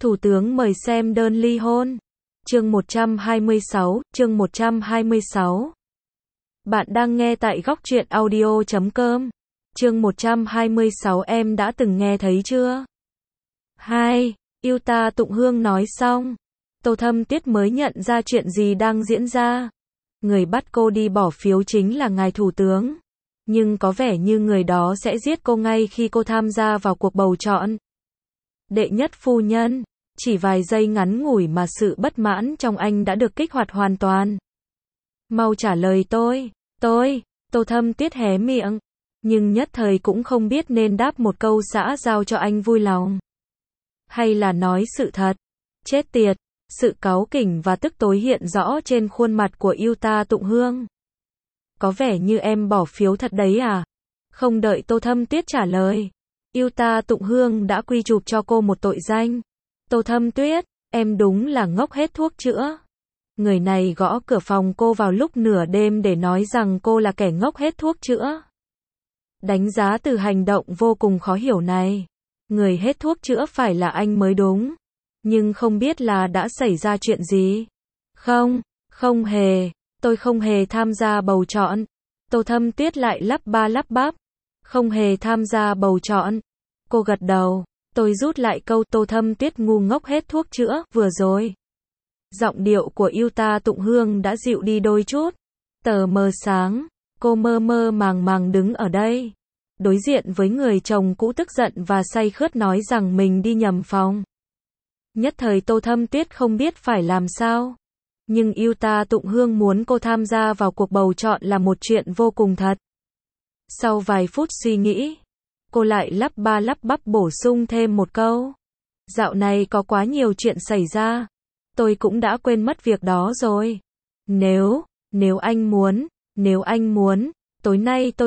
Thủ tướng mời xem đơn ly hôn. Chương 126, chương 126. Bạn đang nghe tại góc truyện audio.com. Chương 126 em đã từng nghe thấy chưa? 2. Yêu ta tụng hương nói xong. Tô Thâm Tuyết mới nhận ra chuyện gì đang diễn ra. Người bắt cô đi bỏ phiếu chính là ngài thủ tướng. Nhưng có vẻ như người đó sẽ giết cô ngay khi cô tham gia vào cuộc bầu chọn. Đệ nhất phu nhân. Chỉ vài giây ngắn ngủi mà sự bất mãn trong anh đã được kích hoạt hoàn toàn. Mau trả lời tôi. Tô Thâm Tuyết hé miệng. Nhưng nhất thời cũng không biết nên đáp một câu xã giao cho anh vui lòng. Hay là nói sự thật. Chết tiệt. Sự cáu kỉnh và tức tối hiện rõ trên khuôn mặt của yêu ta tụng hương. Có vẻ như em bỏ phiếu thật đấy à? Không đợi Tô Thâm Tuyết trả lời. Yêu ta tụng hương đã quy chụp cho cô một tội danh. Tô Thâm Tuyết, em đúng là ngốc hết thuốc chữa. Người này gõ cửa phòng cô vào lúc nửa đêm để nói rằng cô là kẻ ngốc hết thuốc chữa. Đánh giá từ hành động vô cùng khó hiểu này. Người hết thuốc chữa phải là anh mới đúng. Nhưng không biết là đã xảy ra chuyện gì. Không hề, tôi không hề tham gia bầu chọn. Tô Thâm Tuyết lại lắp ba lắp bắp. Không hề tham gia bầu chọn. Cô gật đầu. Tôi rút lại câu Tô Thâm Tuyết ngu ngốc hết thuốc chữa vừa rồi. Giọng điệu của yêu ta tụng hương đã dịu đi đôi chút. Tờ mờ sáng, cô mơ mơ màng màng đứng ở đây. Đối diện với người chồng cũ tức giận và say khướt nói rằng mình đi nhầm phòng. Nhất thời Tô Thâm Tuyết không biết phải làm sao. Nhưng yêu ta tụng hương muốn cô tham gia vào cuộc bầu chọn là một chuyện vô cùng thật. Sau vài phút suy nghĩ, cô lại lắp ba lắp bắp bổ sung thêm một câu. Dạo này có quá nhiều chuyện xảy ra. Tôi cũng đã quên mất việc đó rồi. Nếu anh muốn, tối nay tôi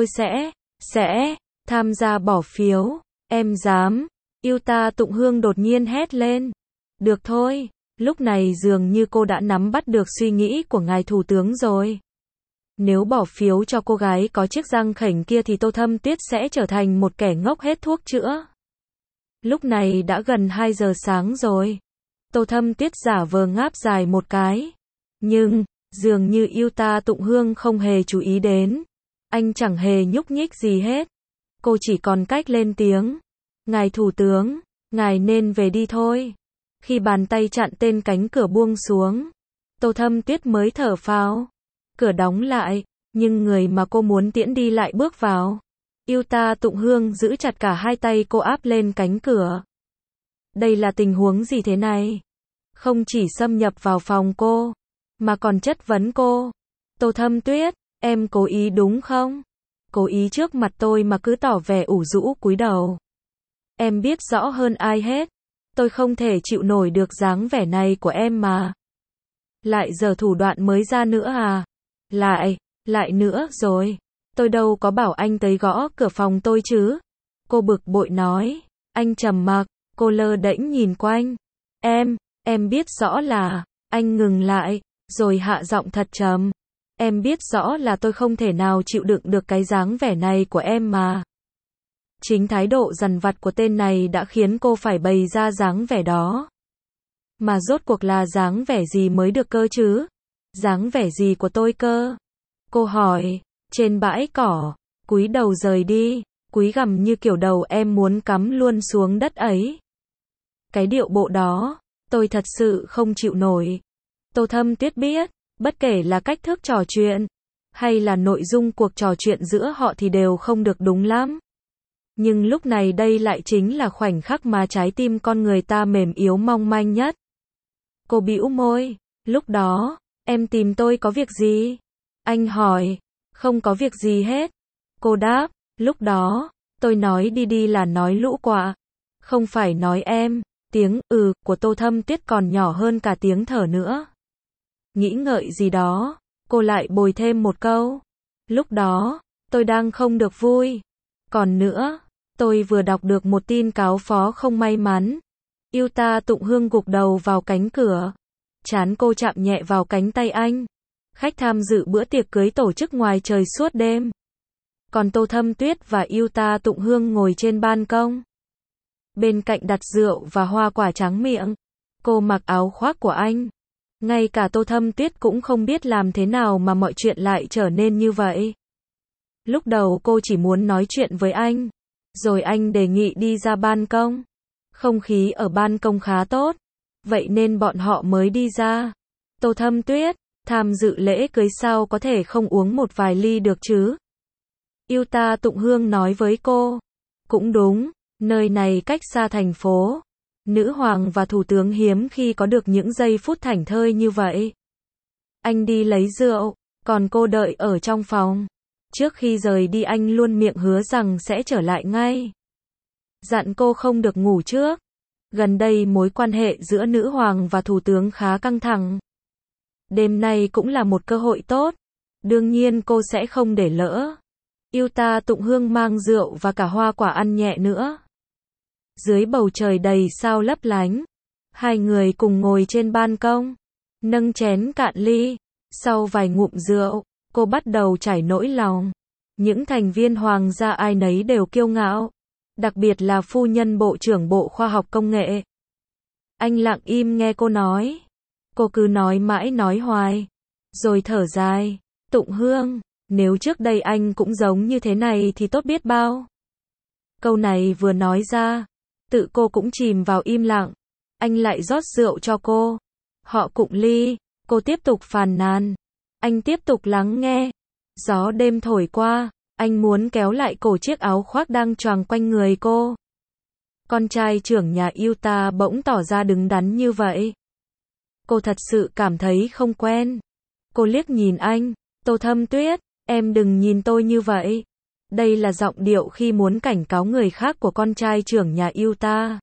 sẽ tham gia bỏ phiếu. Em dám. Yêu ta tụng hương đột nhiên hét lên. Được thôi. Lúc này dường như cô đã nắm bắt được suy nghĩ của ngài thủ tướng rồi. Nếu bỏ phiếu cho cô gái có chiếc răng khểnh kia thì Tô Thâm Tuyết sẽ trở thành một kẻ ngốc hết thuốc chữa. Lúc này đã gần 2 giờ sáng rồi. Tô Thâm Tuyết giả vờ ngáp dài một cái. Nhưng, dường như yêu ta tụng hương không hề chú ý đến. Anh chẳng hề nhúc nhích gì hết. Cô chỉ còn cách lên tiếng. Ngài thủ tướng, ngài nên về đi thôi. Khi bàn tay chặn tên cánh cửa buông xuống, Tô Thâm Tuyết mới thở phào. Cửa đóng lại, nhưng người mà cô muốn tiễn đi lại bước vào. Yêu ta tụng hương giữ chặt cả hai tay cô áp lên cánh cửa. Đây là tình huống gì thế này? Không chỉ xâm nhập vào phòng cô, mà còn chất vấn cô. Tô Thâm Tuyết, em cố ý đúng không? Cố ý trước mặt tôi mà cứ tỏ vẻ ủ rũ cúi đầu. Em biết rõ hơn ai hết. Tôi không thể chịu nổi được dáng vẻ này của em mà. Lại giờ thủ đoạn mới ra nữa à? Lại nữa rồi. Tôi đâu có bảo anh tới gõ cửa phòng tôi chứ. Cô bực bội nói. Anh trầm mặc, cô lơ đễnh nhìn quanh. Em biết rõ là, anh ngừng lại, rồi hạ giọng thật trầm. Em biết rõ là tôi không thể nào chịu đựng được cái dáng vẻ này của em mà. Chính thái độ dằn vặt của tên này đã khiến cô phải bày ra dáng vẻ đó. Mà rốt cuộc là dáng vẻ gì mới được cơ chứ? Dáng vẻ gì của tôi cơ? Cô hỏi, trên bãi cỏ, cúi đầu rời đi, cúi gằm như kiểu đầu em muốn cắm luôn xuống đất ấy. Cái điệu bộ đó, tôi thật sự không chịu nổi. Tô Thâm Tuyết biết, bất kể là cách thức trò chuyện, hay là nội dung cuộc trò chuyện giữa họ thì đều không được đúng lắm. Nhưng lúc này đây lại chính là khoảnh khắc mà trái tim con người ta mềm yếu mong manh nhất. Cô bĩu môi, lúc đó, em tìm tôi có việc gì? Anh hỏi, không có việc gì hết. Cô đáp, lúc đó, tôi nói đi là nói lũ quạ. Không phải nói em, tiếng của Tô Thâm Tuyết còn nhỏ hơn cả tiếng thở nữa. Nghĩ ngợi gì đó, cô lại bồi thêm một câu. Lúc đó, tôi đang không được vui. Còn nữa, tôi vừa đọc được một tin cáo phó không may mắn. Yêu ta tụng hương gục đầu vào cánh cửa. Trán cô chạm nhẹ vào cánh tay anh. Khách tham dự bữa tiệc cưới tổ chức ngoài trời suốt đêm. Còn Tô Thâm Tuyết và yêu ta tụng hương ngồi trên ban công. Bên cạnh đặt rượu và hoa quả tráng miệng. Cô mặc áo khoác của anh. Ngay cả Tô Thâm Tuyết cũng không biết làm thế nào mà mọi chuyện lại trở nên như vậy. Lúc đầu cô chỉ muốn nói chuyện với anh. Rồi anh đề nghị đi ra ban công. Không khí ở ban công khá tốt. Vậy nên bọn họ mới đi ra. Tô Thâm Tuyết, tham dự lễ cưới sao có thể không uống một vài ly được chứ? Yuta Tụng Hương nói với cô. Cũng đúng, nơi này cách xa thành phố. Nữ hoàng và thủ tướng hiếm khi có được những giây phút thảnh thơi như vậy. Anh đi lấy rượu, còn cô đợi ở trong phòng. Trước khi rời đi anh luôn miệng hứa rằng sẽ trở lại ngay. Dặn cô không được ngủ trước. Gần đây mối quan hệ giữa nữ hoàng và thủ tướng khá căng thẳng. Đêm nay cũng là một cơ hội tốt. Đương nhiên cô sẽ không để lỡ. Yuta Tụng Hương mang rượu và cả hoa quả ăn nhẹ nữa. Dưới bầu trời đầy sao lấp lánh, hai người cùng ngồi trên ban công, nâng chén cạn ly. Sau vài ngụm rượu, cô bắt đầu trải nỗi lòng. Những thành viên hoàng gia ai nấy đều kiêu ngạo, đặc biệt là phu nhân Bộ trưởng Bộ Khoa học Công nghệ. Anh lặng im nghe cô nói. Cô cứ nói mãi nói hoài, rồi thở dài. Tụng Hương, nếu trước đây anh cũng giống như thế này thì tốt biết bao. Câu này vừa nói ra, tự cô cũng chìm vào im lặng. Anh lại rót rượu cho cô. Họ cụng ly, cô tiếp tục phàn nàn. Anh tiếp tục lắng nghe. Gió đêm thổi qua, anh muốn kéo lại cổ chiếc áo khoác đang choàng quanh người cô. Con trai trưởng nhà Yuta bỗng tỏ ra đứng đắn như vậy. Cô thật sự cảm thấy không quen. Cô liếc nhìn anh. Tô Thâm Tuyết, em đừng nhìn tôi như vậy. Đây là giọng điệu khi muốn cảnh cáo người khác của con trai trưởng nhà Yuta.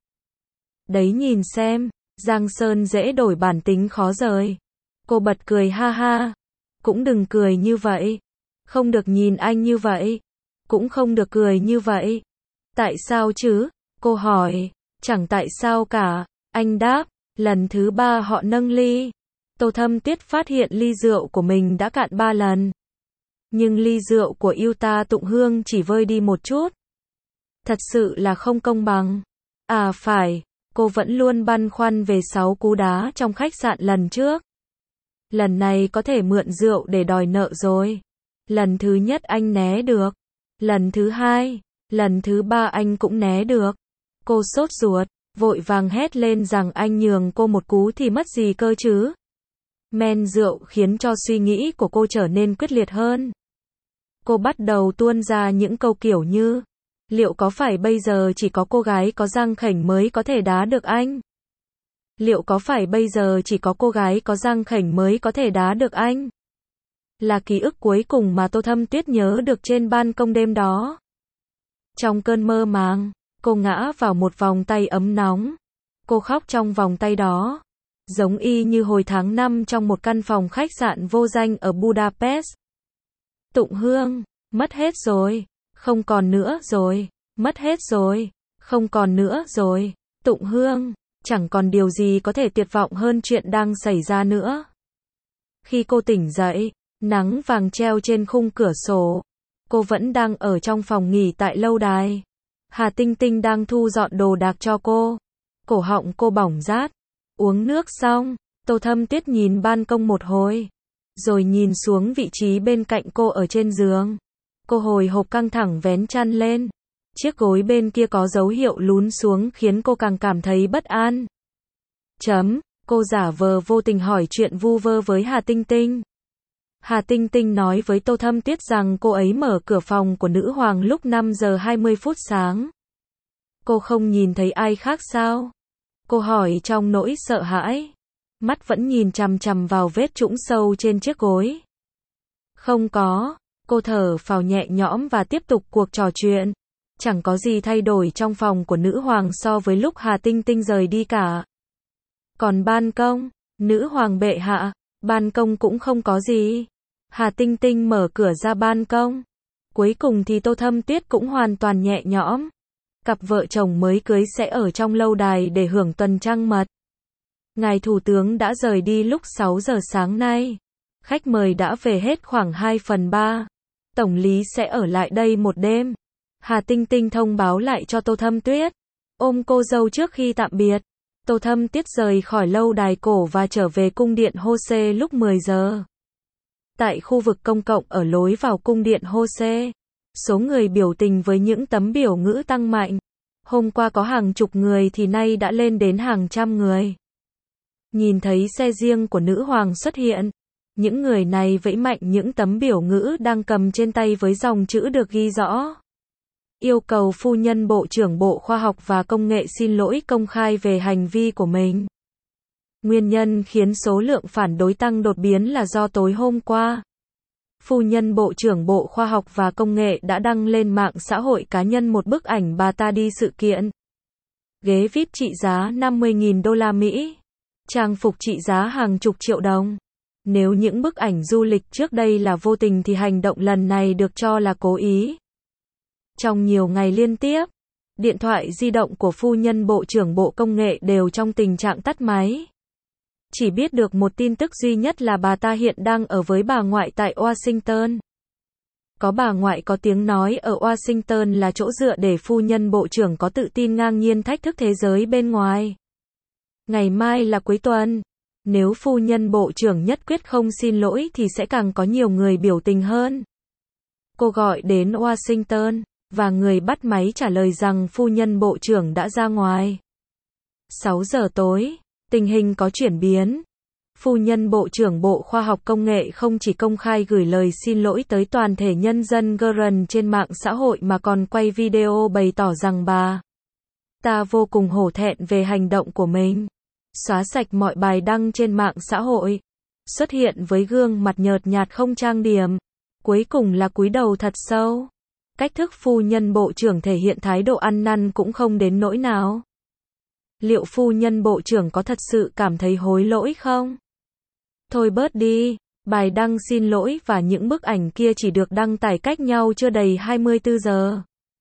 Đấy nhìn xem, Giang Sơn dễ đổi bản tính khó rời. Cô bật cười ha ha. Cũng đừng cười như vậy. Không được nhìn anh như vậy. Cũng không được cười như vậy. Tại sao chứ? Cô hỏi. Chẳng tại sao cả. Anh đáp. Lần thứ 3 họ nâng ly. Tô Thâm Tuyết phát hiện ly rượu của mình đã cạn 3 lần. Nhưng ly rượu của Yuta Tụng Hương chỉ vơi đi một chút. Thật sự là không công bằng. À phải, cô vẫn luôn băn khoăn về 6 cú đá trong khách sạn lần trước. Lần này có thể mượn rượu để đòi nợ rồi. Lần thứ nhất anh né được. Lần thứ 2, lần thứ 3 anh cũng né được. Cô sốt ruột, vội vàng hét lên rằng anh nhường cô một cú thì mất gì cơ chứ. Men rượu khiến cho suy nghĩ của cô trở nên quyết liệt hơn. Cô bắt đầu tuôn ra những câu kiểu như, liệu có phải bây giờ chỉ có cô gái có răng khểnh mới có thể đá được anh? Liệu có phải bây giờ chỉ có cô gái có răng khểnh mới có thể đá được anh? Là ký ức cuối cùng mà Tô Thâm Tuyết nhớ được trên ban công đêm đó. Trong cơn mơ màng, cô ngã vào một vòng tay ấm nóng. Cô khóc trong vòng tay đó. Giống y như hồi tháng 5 trong một căn phòng khách sạn vô danh ở Budapest. Tụng Hương, mất hết rồi. Không còn nữa rồi. Mất hết rồi. Không còn nữa rồi. Tụng Hương, chẳng còn điều gì có thể tuyệt vọng hơn chuyện đang xảy ra nữa. Khi cô tỉnh dậy, nắng vàng treo trên khung cửa sổ. Cô vẫn đang ở trong phòng nghỉ tại lâu đài. Hà Tinh Tinh đang thu dọn đồ đạc cho cô. Cổ họng cô bỏng rát. Uống nước xong, Tô Thâm Tuyết nhìn ban công một hồi. Rồi nhìn xuống vị trí bên cạnh cô ở trên giường. Cô hồi hộp căng thẳng vén chăn lên. Chiếc gối bên kia có dấu hiệu lún xuống khiến cô càng cảm thấy bất an. Cô giả vờ vô tình hỏi chuyện vu vơ với Hà Tinh Tinh. Hà Tinh Tinh nói với Tô Thâm Tuyết rằng cô ấy mở cửa phòng của nữ hoàng lúc 5 giờ 20 phút sáng. Cô không nhìn thấy ai khác sao? Cô hỏi trong nỗi sợ hãi. Mắt vẫn nhìn chằm chằm vào vết trũng sâu trên chiếc gối. Không có. Cô thở phào nhẹ nhõm và tiếp tục cuộc trò chuyện. Chẳng có gì thay đổi trong phòng của nữ hoàng so với lúc Hà Tinh Tinh rời đi cả. Còn ban công, nữ hoàng bệ hạ, ban công cũng không có gì. Hà Tinh Tinh mở cửa ra ban công. Cuối cùng thì Tô Thâm Tuyết cũng hoàn toàn nhẹ nhõm. Cặp vợ chồng mới cưới sẽ ở trong lâu đài để hưởng tuần trăng mật. Ngài Thủ tướng đã rời đi lúc 6 giờ sáng nay. Khách mời đã về hết khoảng 2/3. Tổng lý sẽ ở lại đây một đêm. Hà Tinh Tinh thông báo lại cho Tô Thâm Tuyết. Ôm cô dâu trước khi tạm biệt. Tô Thâm Tiết rời khỏi lâu đài cổ và trở về cung điện Hô-xê lúc 10 giờ. Tại khu vực công cộng ở lối vào cung điện Hô-xê, số người biểu tình với những tấm biểu ngữ tăng mạnh. Hôm qua có hàng chục người thì nay đã lên đến hàng trăm người. Nhìn thấy xe riêng của nữ hoàng xuất hiện, những người này vẫy mạnh những tấm biểu ngữ đang cầm trên tay với dòng chữ được ghi rõ. Yêu cầu phu nhân Bộ trưởng Bộ Khoa học và Công nghệ xin lỗi công khai về hành vi của mình. Nguyên nhân khiến số lượng phản đối tăng đột biến là do tối hôm qua, phu nhân Bộ trưởng Bộ Khoa học và Công nghệ đã đăng lên mạng xã hội cá nhân một bức ảnh bà ta đi sự kiện. Ghế VIP trị giá 50.000 đô la Mỹ. Trang phục trị giá hàng chục triệu đồng. Nếu những bức ảnh du lịch trước đây là vô tình thì hành động lần này được cho là cố ý. Trong nhiều ngày liên tiếp, điện thoại di động của phu nhân Bộ trưởng Bộ Công nghệ đều trong tình trạng tắt máy. Chỉ biết được một tin tức duy nhất là bà ta hiện đang ở với bà ngoại tại Washington. Có bà ngoại có tiếng nói ở Washington là chỗ dựa để phu nhân Bộ trưởng có tự tin ngang nhiên thách thức thế giới bên ngoài. Ngày mai là cuối tuần. Nếu phu nhân Bộ trưởng nhất quyết không xin lỗi thì sẽ càng có nhiều người biểu tình hơn. Cô gọi đến Washington, và người bắt máy trả lời rằng phu nhân Bộ trưởng đã ra ngoài. 6 giờ tối, tình hình có chuyển biến. Phu nhân Bộ trưởng Bộ Khoa học Công nghệ không chỉ công khai gửi lời xin lỗi tới toàn thể nhân dân Iran trên mạng xã hội mà còn quay video bày tỏ rằng bà ta vô cùng hổ thẹn về hành động của mình. Xóa sạch mọi bài đăng trên mạng xã hội. Xuất hiện với gương mặt nhợt nhạt không trang điểm. Cuối cùng là cúi đầu thật sâu. Cách thức phu nhân Bộ trưởng thể hiện thái độ ăn năn cũng không đến nỗi nào. Liệu phu nhân Bộ trưởng có thật sự cảm thấy hối lỗi không? Thôi bớt đi, bài đăng xin lỗi và những bức ảnh kia chỉ được đăng tải cách nhau chưa đầy 24 giờ.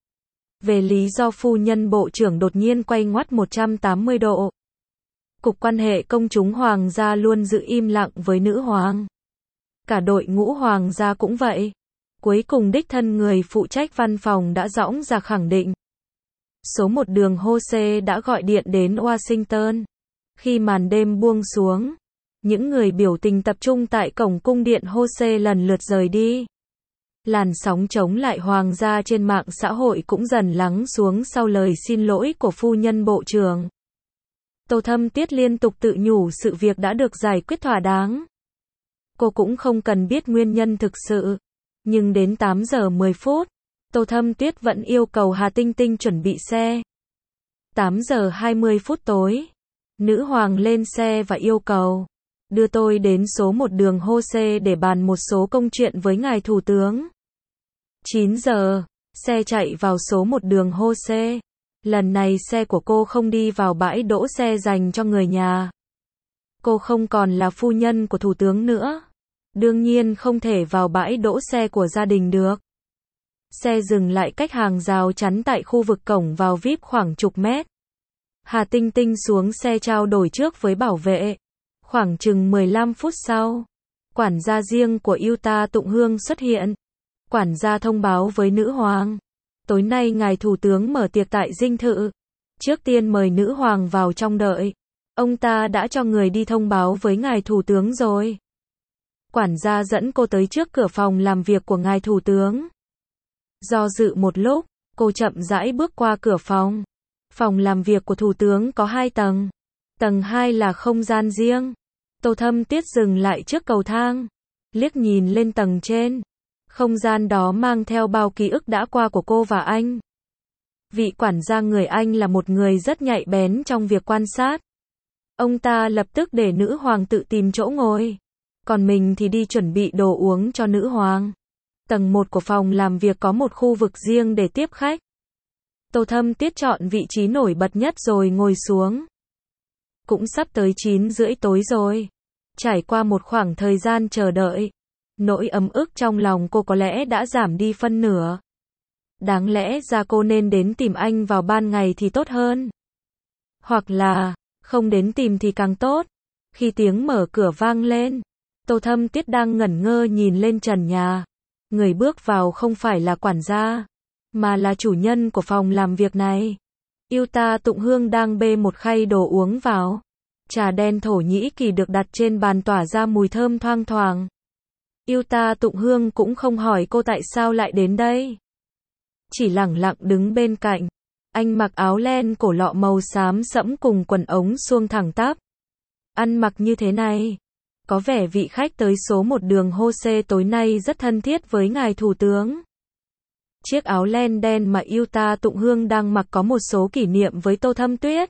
Về lý do phu nhân Bộ trưởng đột nhiên quay ngoắt 180 độ. Cục quan hệ công chúng hoàng gia luôn giữ im lặng với nữ hoàng. Cả đội ngũ hoàng gia cũng vậy. Cuối cùng đích thân người phụ trách văn phòng đã dõng ra khẳng định. Số 1 đường Hô-xê đã gọi điện đến Washington. Khi màn đêm buông xuống, những người biểu tình tập trung tại cổng cung điện Hô-xê lần lượt rời đi. Làn sóng chống lại hoàng gia trên mạng xã hội cũng dần lắng xuống sau lời xin lỗi của phu nhân Bộ trưởng. Tô Thâm Tiết liên tục tự nhủ sự việc đã được giải quyết thỏa đáng. Cô cũng không cần biết nguyên nhân thực sự. Nhưng đến 8 giờ 10 phút, Tô Thâm Tiết vẫn yêu cầu Hà Tinh Tinh chuẩn bị xe. 8 giờ 20 phút tối, nữ hoàng lên xe và yêu cầu đưa tôi đến số 1 đường Hô-xê để bàn một số công chuyện với ngài thủ tướng. 9 giờ, xe chạy vào số 1 đường Hô-xê. Lần này xe của cô không đi vào bãi đỗ xe dành cho người nhà. Cô không còn là phu nhân của thủ tướng nữa. Đương nhiên không thể vào bãi đỗ xe của gia đình được. Xe dừng lại cách hàng rào chắn tại khu vực cổng vào VIP khoảng chục mét. Hà Tinh Tinh xuống xe trao đổi trước với bảo vệ. Khoảng chừng 15 phút sau, quản gia riêng của Utah Tụng Hương xuất hiện. Quản gia thông báo với nữ hoàng. Tối nay ngài thủ tướng mở tiệc tại dinh thự. Trước tiên mời nữ hoàng vào trong đợi. Ông ta đã cho người đi thông báo với ngài thủ tướng rồi. Quản gia dẫn cô tới trước cửa phòng làm việc của ngài thủ tướng. Do dự một lúc, cô chậm rãi bước qua cửa phòng. Phòng làm việc của thủ tướng có 2 tầng. Tầng 2 là không gian riêng. Tô Thâm Tiết dừng lại trước cầu thang. Liếc nhìn lên tầng trên. Không gian đó mang theo bao ký ức đã qua của cô và anh. Vị quản gia người Anh là một người rất nhạy bén trong việc quan sát. Ông ta lập tức để nữ hoàng tự tìm chỗ ngồi. Còn mình thì đi chuẩn bị đồ uống cho nữ hoàng. Tầng 1 của phòng làm việc có một khu vực riêng để tiếp khách. Tô Thâm Tiết chọn vị trí nổi bật nhất rồi ngồi xuống. Cũng sắp tới 9 rưỡi tối rồi. Trải qua một khoảng thời gian chờ đợi, nỗi ấm ức trong lòng cô có lẽ đã giảm đi phân nửa. Đáng lẽ ra cô nên đến tìm anh vào ban ngày thì tốt hơn. Hoặc là, không đến tìm thì càng tốt. Khi tiếng mở cửa vang lên, Tô Thâm Tiết đang ngẩn ngơ nhìn lên trần nhà. Người bước vào không phải là quản gia, mà là chủ nhân của phòng làm việc này. Yuta Tụng Hương đang bê một khay đồ uống vào. Trà đen Thổ Nhĩ Kỳ được đặt trên bàn tỏa ra mùi thơm thoang thoảng. Yuta Tụng Hương cũng không hỏi cô tại sao lại đến đây. Chỉ lẳng lặng đứng bên cạnh. Anh mặc áo len cổ lọ màu xám sẫm cùng quần ống suông thẳng tắp. Ăn mặc như thế này, có vẻ vị khách tới số 1 đường Hose tối nay rất thân thiết với ngài thủ tướng. Chiếc áo len đen mà Yuta Tụng Hương đang mặc có một số kỷ niệm với Tô Thâm Tuyết.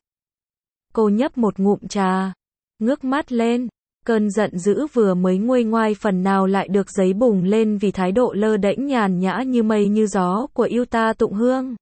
Cô nhấp một ngụm trà, ngước mắt lên, cơn giận dữ vừa mới nguôi ngoai phần nào lại được giấy bùng lên vì thái độ lơ đễnh nhàn nhã như mây như gió của Yuta Tụng Hương.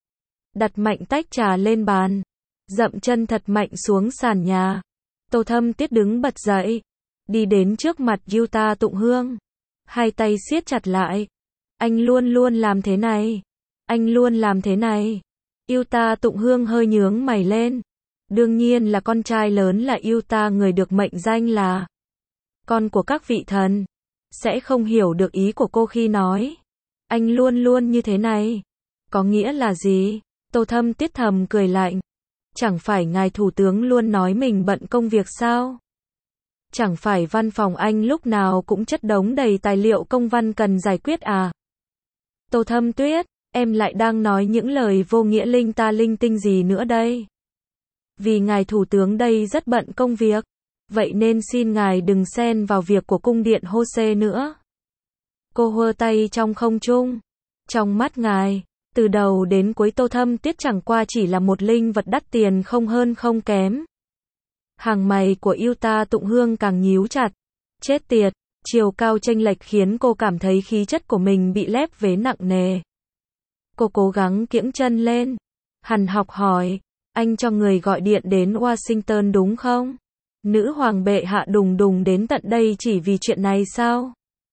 Đặt mạnh tách trà lên bàn, dậm chân thật mạnh xuống sàn nhà. Tô Thâm Tuyết đứng bật dậy, đi đến trước mặt Yuta Tụng Hương, hai tay siết chặt lại. Anh luôn luôn làm thế này. Anh luôn làm thế này. Yuta Tụng Hương hơi nhướng mày lên. Đương nhiên là con trai lớn là Yuta, người được mệnh danh là con của các vị thần, sẽ không hiểu được ý của cô khi nói anh luôn luôn như thế này. Có nghĩa là gì? Tô Thâm Tuyết thầm cười lạnh. Chẳng phải ngài thủ tướng luôn nói mình bận công việc sao? Chẳng phải văn phòng anh lúc nào cũng chất đống đầy tài liệu công văn cần giải quyết à? Tô Thâm Tuyết, em lại đang nói những lời vô nghĩa linh ta linh tinh gì nữa đây? Vì ngài thủ tướng đây rất bận công việc, vậy nên xin ngài đừng xen vào việc của cung điện Hose nữa. Cô hơ tay trong không trung. Trong mắt ngài, từ đầu đến cuối Tô Thâm Tuyết chẳng qua chỉ là một linh vật đắt tiền không hơn không kém. Hàng mày của Yuta Tụng Hương càng nhíu chặt. Chết tiệt, chiều cao chênh lệch khiến cô cảm thấy khí chất của mình bị lép vế nặng nề. Cô cố gắng kiễng chân lên. Hằn học hỏi, anh cho người gọi điện đến Washington đúng không? Nữ hoàng bệ hạ đùng đùng đến tận đây chỉ vì chuyện này sao?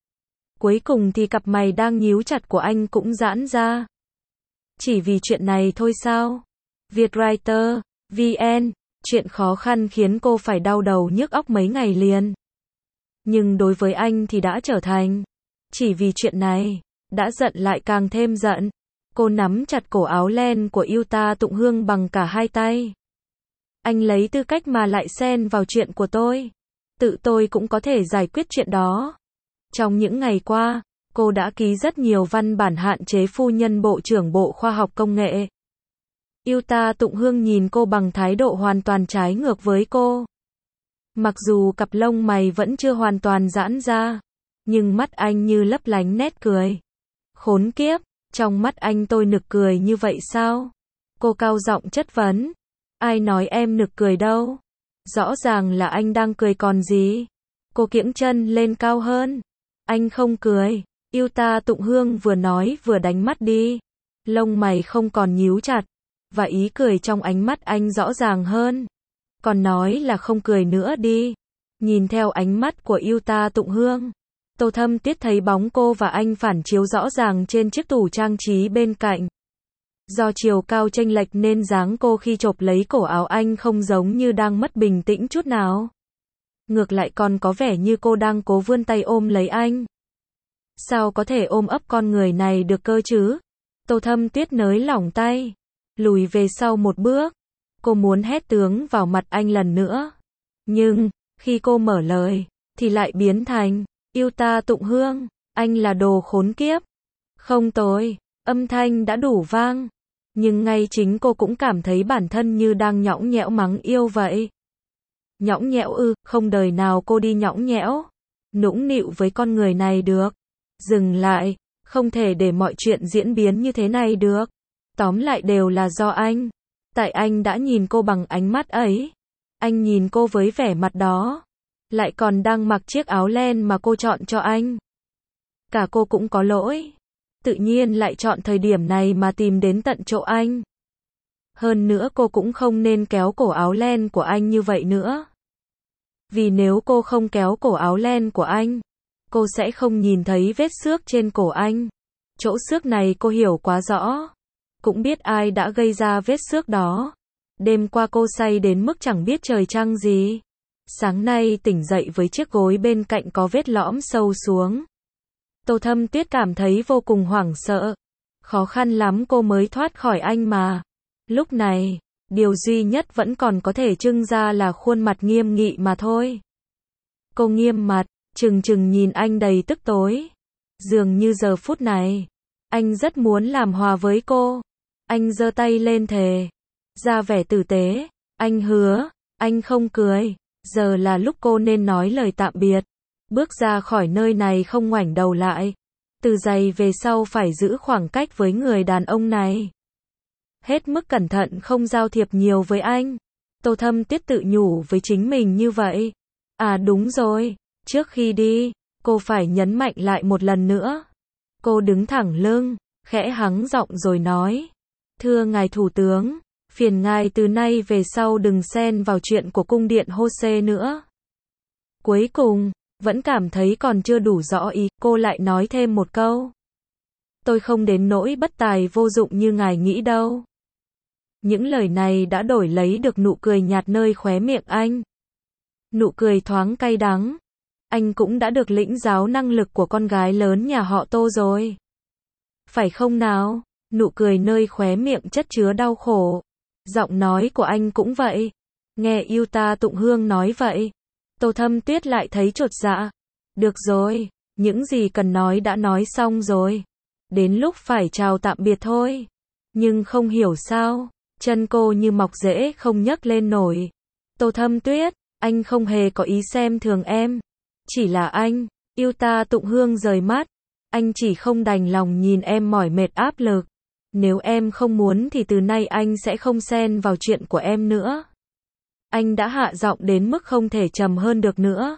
Cuối cùng thì cặp mày đang nhíu chặt của anh cũng giãn ra. Chỉ vì chuyện này thôi sao? Vietwriter, VN, chuyện khó khăn khiến cô phải đau đầu nhức óc mấy ngày liền. Nhưng đối với anh thì đã trở thành. Chỉ vì chuyện này, đã giận lại càng thêm giận. Cô nắm chặt cổ áo len của Yuta Tụng Hương bằng cả hai tay. Anh lấy tư cách mà lại xen vào chuyện của tôi. Tự tôi cũng có thể giải quyết chuyện đó. Trong những ngày qua, cô đã ký rất nhiều văn bản hạn chế phu nhân Bộ trưởng Bộ Khoa học Công nghệ. Yuta Tụng Hương nhìn cô bằng thái độ hoàn toàn trái ngược với cô. Mặc dù cặp lông mày vẫn chưa hoàn toàn giãn ra, nhưng mắt anh như lấp lánh nét cười. Khốn kiếp, trong mắt anh tôi nực cười như vậy sao? Cô cao giọng chất vấn. Ai nói em nực cười đâu? Rõ ràng là anh đang cười còn gì? Cô kiễng chân lên cao hơn. Anh không cười. Yuta Tụng Hương vừa nói vừa đánh mắt đi. Lông mày không còn nhíu chặt, và ý cười trong ánh mắt anh rõ ràng hơn. Còn nói là không cười nữa đi. Nhìn theo ánh mắt của Yuta Tụng Hương, Tô Thâm Tuyết thấy bóng cô và anh phản chiếu rõ ràng trên chiếc tủ trang trí bên cạnh. Do chiều cao chênh lệch nên dáng cô khi chộp lấy cổ áo anh không giống như đang mất bình tĩnh chút nào. Ngược lại còn có vẻ như cô đang cố vươn tay ôm lấy anh. Sao có thể ôm ấp con người này được cơ chứ? Tô Thâm Tuyết nới lỏng tay, lùi về sau một bước. Cô muốn hét tướng vào mặt anh lần nữa. Nhưng, khi cô mở lời, thì lại biến thành, Yuta Tụng Hương, anh là đồ khốn kiếp. Không tôi, âm thanh đã đủ vang. Nhưng ngay chính cô cũng cảm thấy bản thân như đang nhõng nhẽo mắng yêu vậy. Nhõng nhẽo ư, không đời nào cô đi nhõng nhẽo, nũng nịu với con người này được. Dừng lại, không thể để mọi chuyện diễn biến như thế này được. Tóm lại đều là do anh. Tại anh đã nhìn cô bằng ánh mắt ấy. Anh nhìn cô với vẻ mặt đó. Lại còn đang mặc chiếc áo len mà cô chọn cho anh. Cả cô cũng có lỗi. Tự nhiên lại chọn thời điểm này mà tìm đến tận chỗ anh. Hơn nữa cô cũng không nên kéo cổ áo len của anh như vậy nữa. Vì nếu cô không kéo cổ áo len của anh, cô sẽ không nhìn thấy vết xước trên cổ anh. Chỗ xước này cô hiểu quá rõ. Cũng biết ai đã gây ra vết xước đó. Đêm qua cô say đến mức chẳng biết trời trăng gì. Sáng nay tỉnh dậy với chiếc gối bên cạnh có vết lõm sâu xuống. Tô Thâm Tuyết cảm thấy vô cùng hoảng sợ. Khó khăn lắm cô mới thoát khỏi anh mà. Lúc này, điều duy nhất vẫn còn có thể trưng ra là khuôn mặt nghiêm nghị mà thôi. Cô nghiêm mặt, trừng trừng nhìn anh đầy tức tối. Dường như giờ phút này, anh rất muốn làm hòa với cô. Anh giơ tay lên thề, ra vẻ tử tế. Anh hứa, anh không cười. Giờ là lúc cô nên nói lời tạm biệt. Bước ra khỏi nơi này không ngoảnh đầu lại. Từ giây về sau phải giữ khoảng cách với người đàn ông này. Hết mức cẩn thận không giao thiệp nhiều với anh. Tô Thâm Tiết tự nhủ với chính mình như vậy. À đúng rồi, trước khi đi, cô phải nhấn mạnh lại một lần nữa. Cô đứng thẳng lưng, khẽ hắng giọng rồi nói. Thưa ngài thủ tướng, phiền ngài từ nay về sau đừng xen vào chuyện của cung điện Hô-xê nữa. Cuối cùng, vẫn cảm thấy còn chưa đủ rõ ý, cô lại nói thêm một câu. Tôi không đến nỗi bất tài vô dụng như ngài nghĩ đâu. Những lời này đã đổi lấy được nụ cười nhạt nơi khóe miệng anh. Nụ cười thoáng cay đắng. Anh cũng đã được lĩnh giáo năng lực của con gái lớn nhà họ Tô rồi. Phải không nào? Nụ cười nơi khóe miệng chất chứa đau khổ. Giọng nói của anh cũng vậy. Nghe Yuta Tụng Hương nói vậy, Tô Thâm Tuyết lại thấy chột dạ. Được rồi, những gì cần nói đã nói xong rồi. Đến lúc phải chào tạm biệt thôi. Nhưng không hiểu sao, chân cô như mọc rễ không nhấc lên nổi. Tô Thâm Tuyết, anh không hề có ý xem thường em. Chỉ là anh, Yuta Tụng Hương rời mắt. Anh chỉ không đành lòng nhìn em mỏi mệt áp lực. Nếu em không muốn thì từ nay anh sẽ không xen vào chuyện của em nữa. Anh đã hạ giọng đến mức không thể trầm hơn được nữa.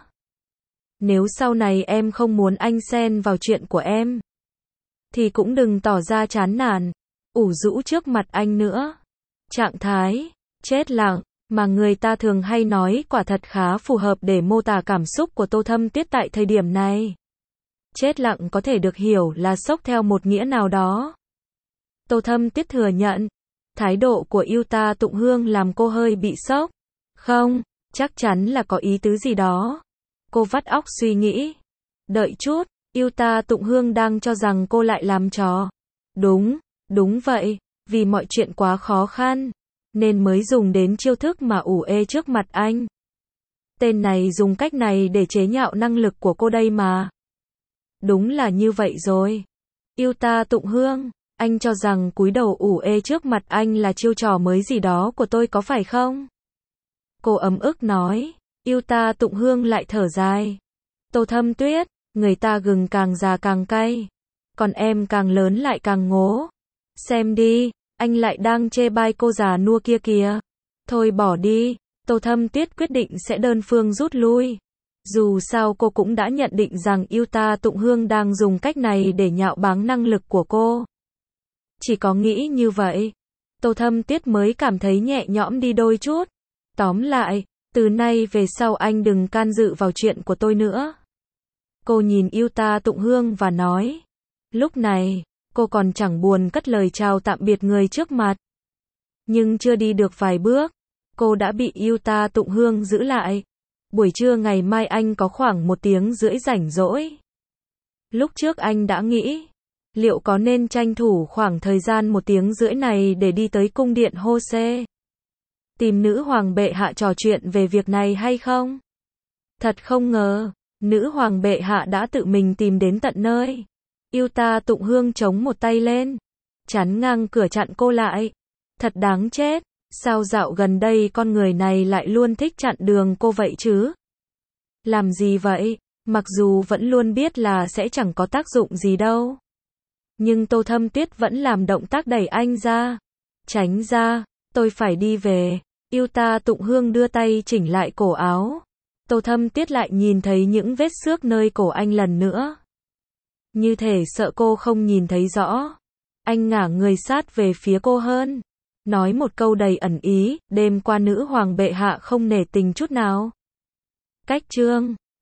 Nếu sau này em không muốn anh xen vào chuyện của em, thì cũng đừng tỏ ra chán nản, ủ rũ trước mặt anh nữa. Trạng thái chết lặng mà người ta thường hay nói quả thật khá phù hợp để mô tả cảm xúc của Tô Thâm Tuyết tại thời điểm này. Chết lặng có thể được hiểu là sốc theo một nghĩa nào đó. Tô Thâm Tuyết thừa nhận, thái độ của Yuta Tụng Hương làm cô hơi bị sốc. Không, chắc chắn là có ý tứ gì đó. Cô vắt óc suy nghĩ. Đợi chút, Yuta Tụng Hương đang cho rằng cô lại làm trò. Đúng vậy, vì mọi chuyện quá khó khăn, nên mới dùng đến chiêu thức mà ủ ê trước mặt anh. Tên này dùng cách này để chế nhạo năng lực của cô đây mà. Đúng là như vậy rồi. Yuta Tụng Hương, anh cho rằng cúi đầu ủ ê trước mặt anh là chiêu trò mới gì đó của tôi có phải không? Cô ấm ức nói. Yuta Tụng Hương lại thở dài. Tô Thâm Tuyết, người ta gừng càng già càng cay, còn em càng lớn lại càng ngố. Xem đi, anh lại đang chê bai cô già nua kia kìa. Thôi bỏ đi, Tô Thâm Tuyết quyết định sẽ đơn phương rút lui. Dù sao cô cũng đã nhận định rằng Yuta Tụng Hương đang dùng cách này để nhạo báng năng lực của cô. Chỉ có nghĩ như vậy, Tô Thâm Tuyết mới cảm thấy nhẹ nhõm đi đôi chút. Tóm lại, từ nay về sau anh đừng can dự vào chuyện của tôi nữa. Cô nhìn Yuta Tụng Hương và nói. Lúc này, cô còn chẳng buồn cất lời chào tạm biệt người trước mặt. Nhưng chưa đi được vài bước, cô đã bị Yuta Tụng Hương giữ lại. Buổi trưa ngày mai anh có khoảng 1 tiếng rưỡi rảnh rỗi. Lúc trước anh đã nghĩ, liệu có nên tranh thủ khoảng thời gian 1 tiếng rưỡi này để đi tới cung điện Hô-xê, tìm nữ hoàng bệ hạ trò chuyện về việc này hay không? Thật không ngờ, nữ hoàng bệ hạ đã tự mình tìm đến tận nơi. Yuta Tụng Hương chống một tay lên, chắn ngang cửa chặn cô lại. Thật đáng chết, sao dạo gần đây con người này lại luôn thích chặn đường cô vậy chứ? Làm gì vậy? Mặc dù vẫn luôn biết là sẽ chẳng có tác dụng gì đâu. Nhưng Tô Thâm Tuyết vẫn làm động tác đẩy anh ra. Tránh ra, tôi phải đi về. Yuta Tụng Hương đưa tay chỉnh lại cổ áo. Tô Thâm Tuyết lại nhìn thấy những vết xước nơi cổ anh lần nữa. Như thể sợ cô không nhìn thấy rõ. Anh ngả người sát về phía cô hơn. Nói một câu đầy ẩn ý, đêm qua nữ hoàng bệ hạ không nể tình chút nào. Cách chương